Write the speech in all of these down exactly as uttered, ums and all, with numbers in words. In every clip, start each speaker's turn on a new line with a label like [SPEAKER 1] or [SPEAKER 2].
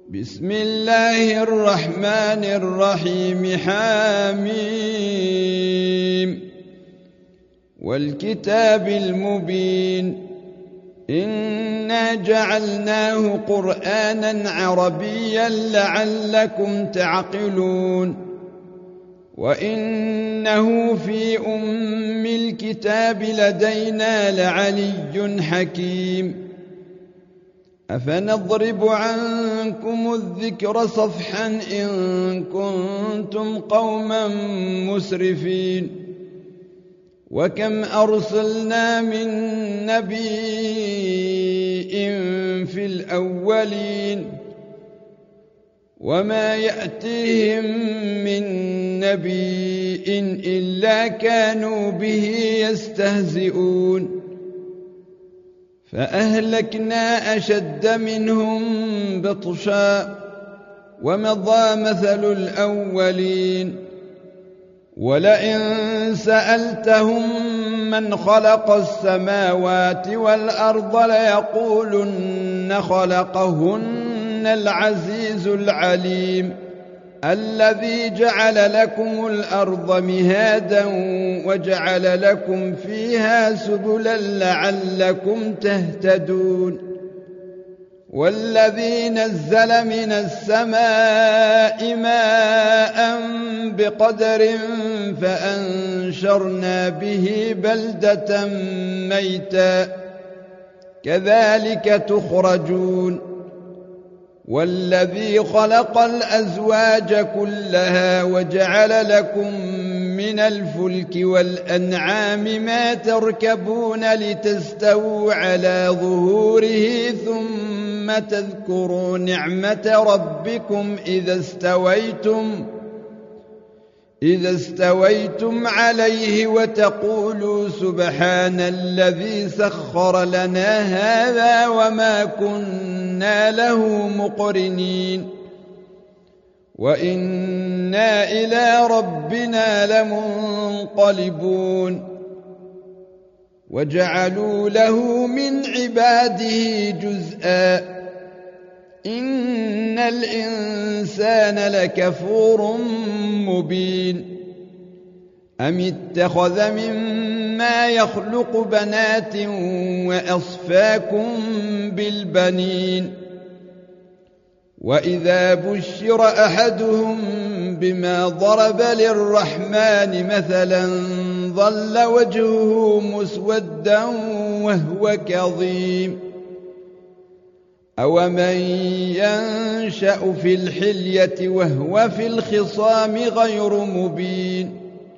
[SPEAKER 1] بسم الله الرحمن الرحيم. حاميم والكتاب المبين إنا جعلناه قرآنا عربيا لعلكم تعقلون وإنه في أم الكتاب لدينا لعلي حكيم أفنضرب عنكم الذكر صفحا إن كنتم قوما مسرفين وكم أرسلنا من نبي في الأولين وما يأتيهم من نبي إلا كانوا به يستهزئون فأهلكنا أشد منهم بطشا ومضى مثل الأولين ولئن سألتهم من خلق السماوات والأرض ليقولن خلقهن العزيز العليم الذي جعل لكم الأرض مهادا وجعل لكم فيها سبلا لعلكم تهتدون والذي نزل من السماء ماء بقدر فأنشرنا به بلدة ميتا كذلك تخرجون والذي خلق الأزواج كلها وجعل لكم من الفلك والأنعام ما تركبون لتستووا على ظهوره ثم تذكروا نعمة ربكم إذا استويتم إذا استويتم عليه وتقولوا سبحان الذي سخر لنا هذا وما كنا له مقرنين وإنا إلى ربنا لمنقلبون وجعلوا له من عباده جزءا إن الإنسان لكفور مبين أم اتخذ مما يخلق بنات وأصفاكم بالبنين وإذا بشر أحدهم بما ضرب للرحمن مثلا ظل وجهه مسودا وهو كظيم أومن ينشأ في الحلية وهو في الخصام غير مبين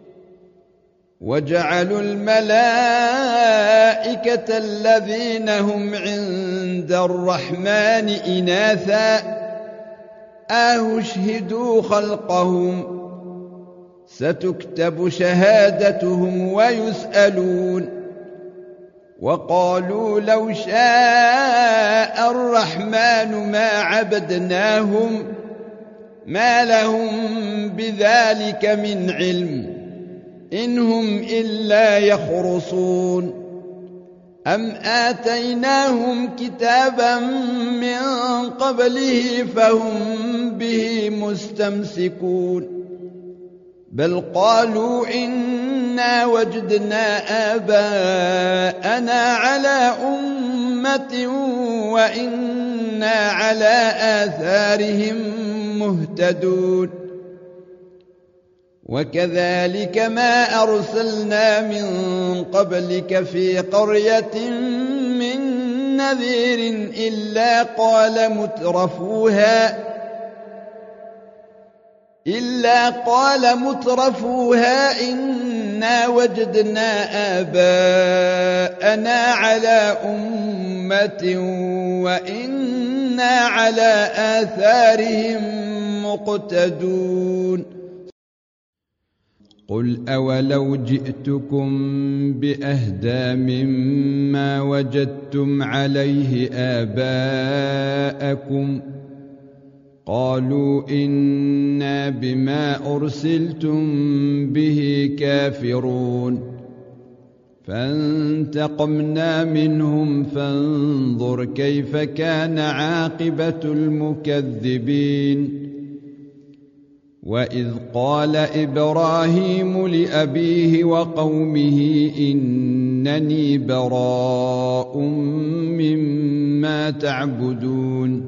[SPEAKER 1] وجعلوا الملائكة الذين هم عند الرحمن إناثا أشهدوا خلقهم ستكتب شهادتهم ويسألون وقالوا لو شاء الرحمن ما عبدناهم ما لهم بذلك من علم إن هم إلا يخرصون أم آتيناهم كتابا من قبله فهم به مستمسكون بل قالوا إنا وجدنا آباءنا على أمة وإنا على آثارهم مهتدون وكذلك ما أرسلنا من قبلك في قرية من نذير إلا قال مترفوها إلا قال مترفوها إنا وجدنا آباءنا على أمة وإنا على آثارهم مقتدون قل أولو جئتكم بأهدى مما وجدتم عليه آباءكم قالوا إنا بما أرسلتم به كافرون فانتقمنا منهم فانظر كيف كان عاقبة المكذبين وإذ قال إبراهيم لأبيه وقومه إنني براء مما تعبدون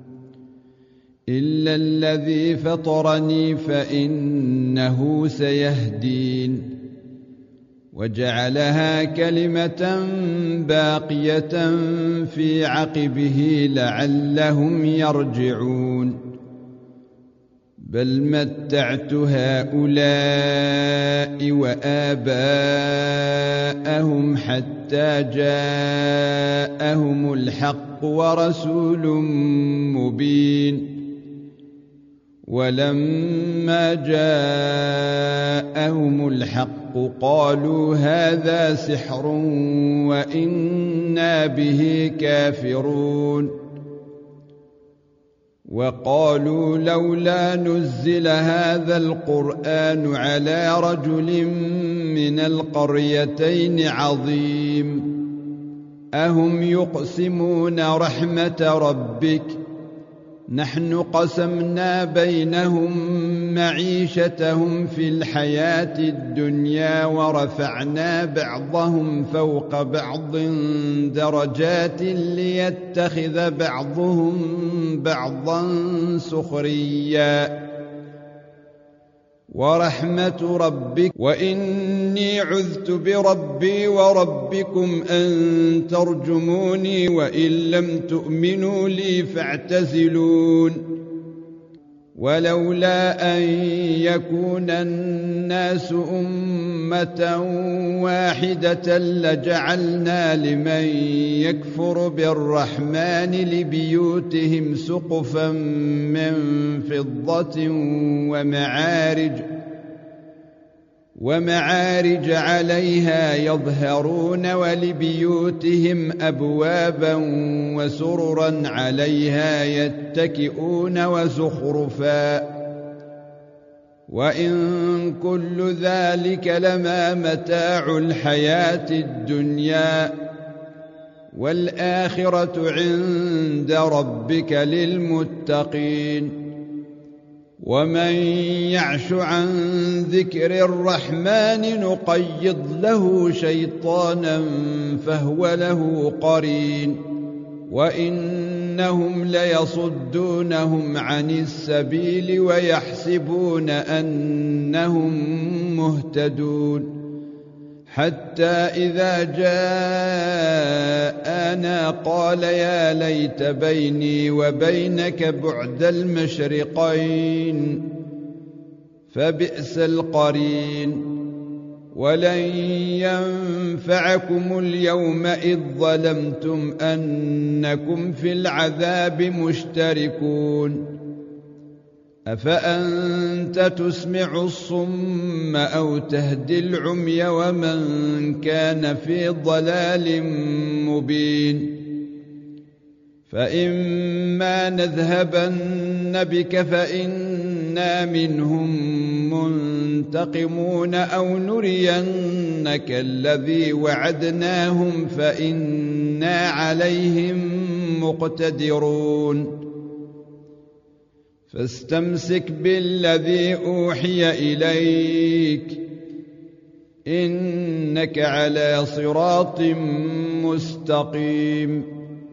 [SPEAKER 1] إلا الذي فطرني فإنه سيهدين وجعلها كلمة باقية في عقبه لعلهم يرجعون بل متعت هؤلاء وآباءهم حتى جاءهم الحق ورسول مبين ولما جاءهم الحق قالوا هذا سحر وإنا به كافرون وقالوا لولا نزل هذا القرآن على رجل من القريتين عظيم أهم يقسمون رحمة ربك نحن قسمنا بينهم معيشتهم في الحياة الدنيا ورفعنا بعضهم فوق بعض درجات ليتخذ بعضهم بعضا سخريا ورحمة ربك وإني عذت بربي وربكم أن ترجموني وإن لم تؤمنوا لي فاعتزلون ولولا أن يكون الناس أمة واحدة لجعلنا لمن يكفر بالرحمن لبيوتهم سقفا من فضة ومعارج ومعارج عليها يظهرون ولبيوتهم أبوابا وسررا عليها يتكئون وزخرفا وإن كل ذلك لما متاع الحياة الدنيا والآخرة عند ربك للمتقين ومن يعش عن ذكر الرحمن نقيض له شيطانا فهو له قرين وإنهم ليصدونهم عن السبيل ويحسبون أنهم مهتدون حتى إذا جاءنا قال يا ليت بيني وبينك بعد المشرقين فبئس القرين ولن ينفعكم اليوم إذ ظلمتم أنكم في العذاب مشتركون أفأنت تسمع الصم أو تهدي العمي ومن كان في ضلال مبين فإما نذهبن بك فإنا منهم منتقمون أو نرينك الذي وعدناهم فإنا عليهم مقتدرون فاستمسك بالذي أوحي إليك إنك على صراط مستقيم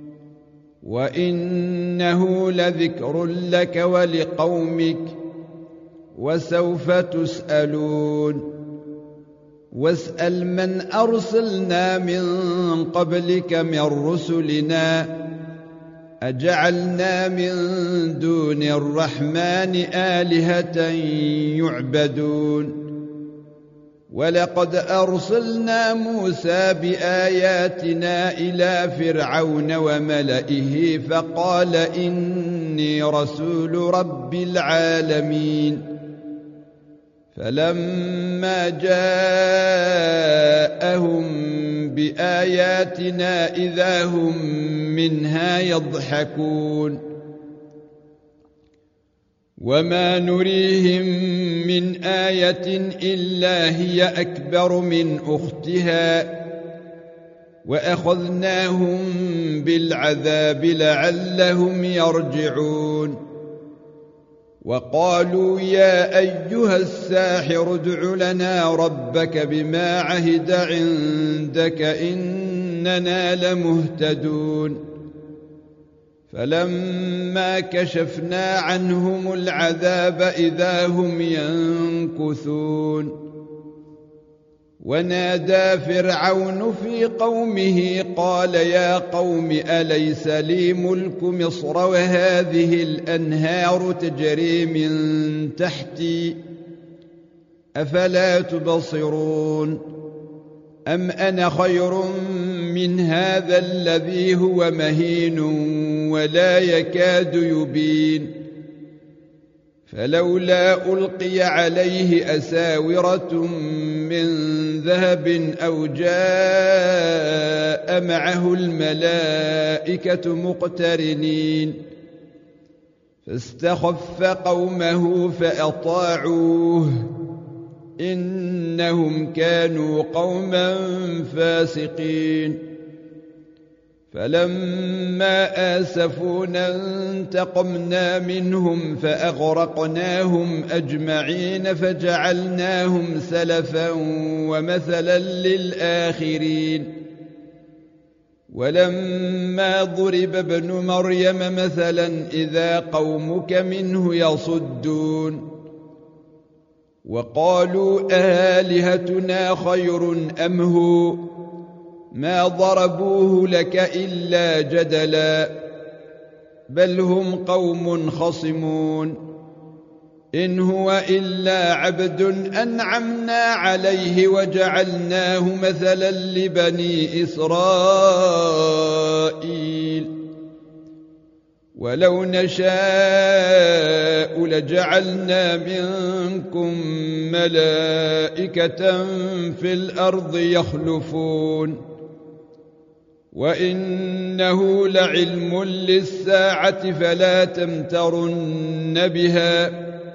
[SPEAKER 1] وإنه لذكر لك ولقومك وسوف تسألون واسأل من أرسلنا من قبلك من رسلنا أجعلنا من دون الرحمن آلهة يعبدون ولقد أرسلنا موسى بآياتنا إلى فرعون وملئه فقال إني رسول رب العالمين فلما جاءهم بآياتنا إذا هم منها يضحكون وما نريهم من آية إلا هي أكبر من أختها وأخذناهم بالعذاب لعلهم يرجعون وقالوا يا أيها الساحر ادع لنا ربك بما عهد عندك إننا لمهتدون فلما كشفنا عنهم العذاب إذا هم ينكثون ونادى فرعون في قومه قال يا قوم أليس لي ملك مصر وهذه الأنهار تجري من تحتي أفلا تبصرون أم أنا خير من هذا الذي هو مهين ولا يكاد يبين فلولا ألقي عليه أساورة من ذهب أو جاء معه الملائكة مقترنين فاستخف قومه فأطاعوه إنهم كانوا قوما فاسقين فلما آسفونا انتقمنا منهم فأغرقناهم أجمعين فجعلناهم سلفا ومثلا للآخرين ولما ضرب ابن مريم مثلا إذا قومك منه يصدون وقالوا آلهتنا خير أم هو ما ضربوه لك إلا جدلا بل هم قوم خصمون إن هو إلا عبد أنعمنا عليه وجعلناه مثلا لبني إسرائيل ولو نشاء لجعلنا منكم ملائكة في الأرض يخلفون وإنه لعلم للساعة فلا تمترن بها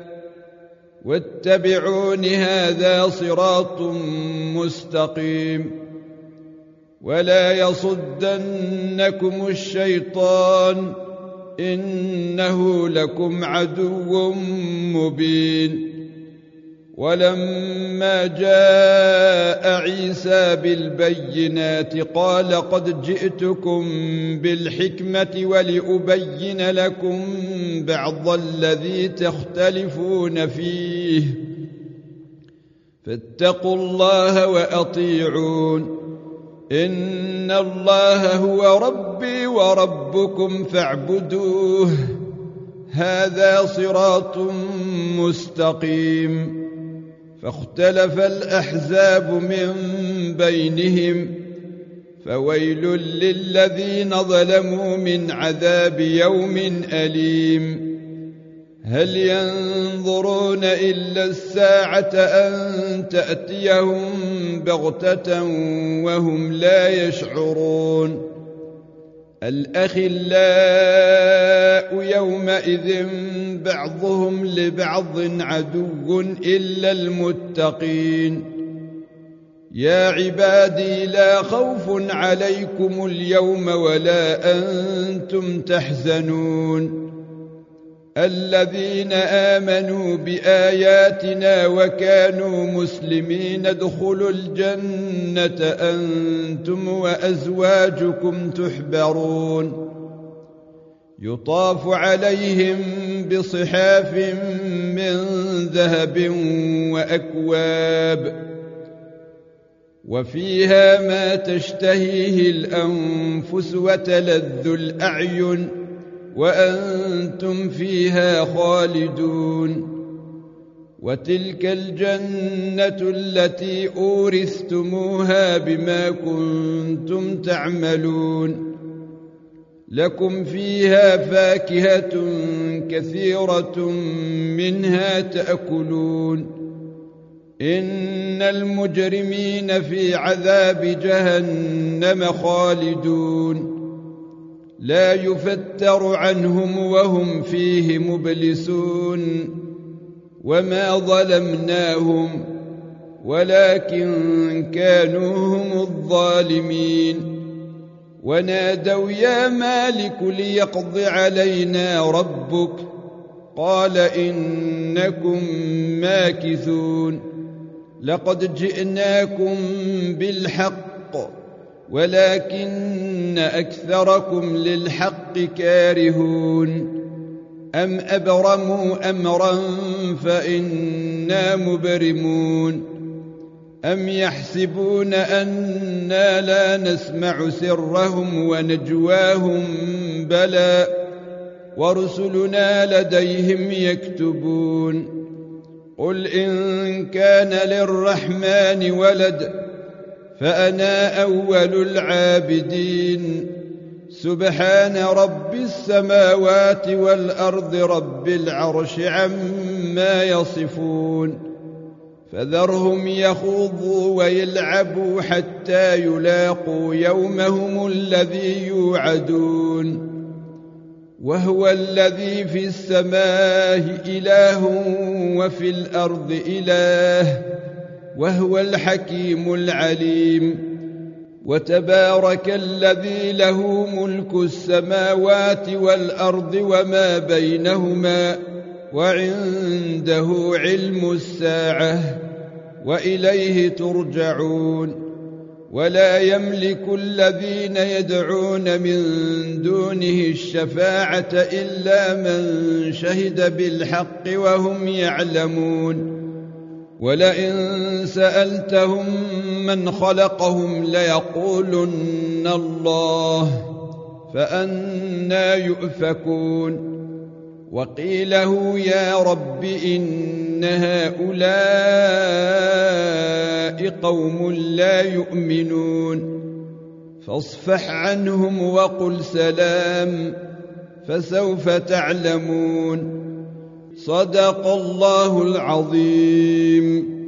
[SPEAKER 1] واتبعون هذا صراط مستقيم ولا يصدنكم الشيطان إنه لكم عدو مبين ولما جاء عيسى بالبينات قال قد جئتكم بالحكمة ولأبين لكم بعض الذي تختلفون فيه فاتقوا الله وأطيعون إن الله هو ربي وربكم فاعبدوه هذا صراط مستقيم فاختلف الأحزاب من بينهم فويل للذين ظلموا من عذاب يوم أليم هل ينظرون إلا الساعة أن تأتيهم بغتة وهم لا يشعرون الأخلاء يومئذ بعضهم لبعض عدو إلا المتقين يا عبادي لا خوف عليكم اليوم ولا أنتم تحزنون الذين آمنوا بآياتنا وكانوا مسلمين ادخلوا الجنة أنتم وأزواجكم تحبرون يطاف عليهم بصحاف من ذهب وأكواب وفيها ما تشتهيه الأنفس وتلذ الأعين وأنتم فيها خالدون وتلك الجنة التي أورثتموها بما كنتم تعملون لكم فيها فاكهة كثيرة منها تأكلون إن المجرمين في عذاب جهنم خالدون لا يفتر عنهم وهم فيه مبلسون وما ظلمناهم ولكن كانوا هم الظالمين ونادوا يا مالك ليقض علينا ربك قال إنكم ماكثون لقد جئناكم بالحق ولكن أكثركم للحق كارهون أم أبرموا أمرا فإنا مبرمون أم يحسبون أنا لا نسمع سرهم ونجواهم بلى ورسلنا لديهم يكتبون قل إن كان للرحمن ولد فأنا أول العابدين سبحان رب السماوات والأرض رب العرش عما يصفون فذرهم يخوضوا ويلعبوا حتى يلاقوا يومهم الذي يوعدون وهو الذي في السماء إله وفي الأرض إله وهو الحكيم العليم وتبارك الذي له ملك السماوات والأرض وما بينهما وعنده علم الساعة وإليه ترجعون ولا يملك الذين يدعون من دونه الشفاعة إلا من شهد بالحق وهم يعلمون ولئن سألتهم من خلقهم ليقولن الله فأنى يؤفكون وقيله يا رب إن هؤلاء قوم لا يؤمنون فاصفح عنهم وقل سلام فسوف تعلمون صدق الله العظيم.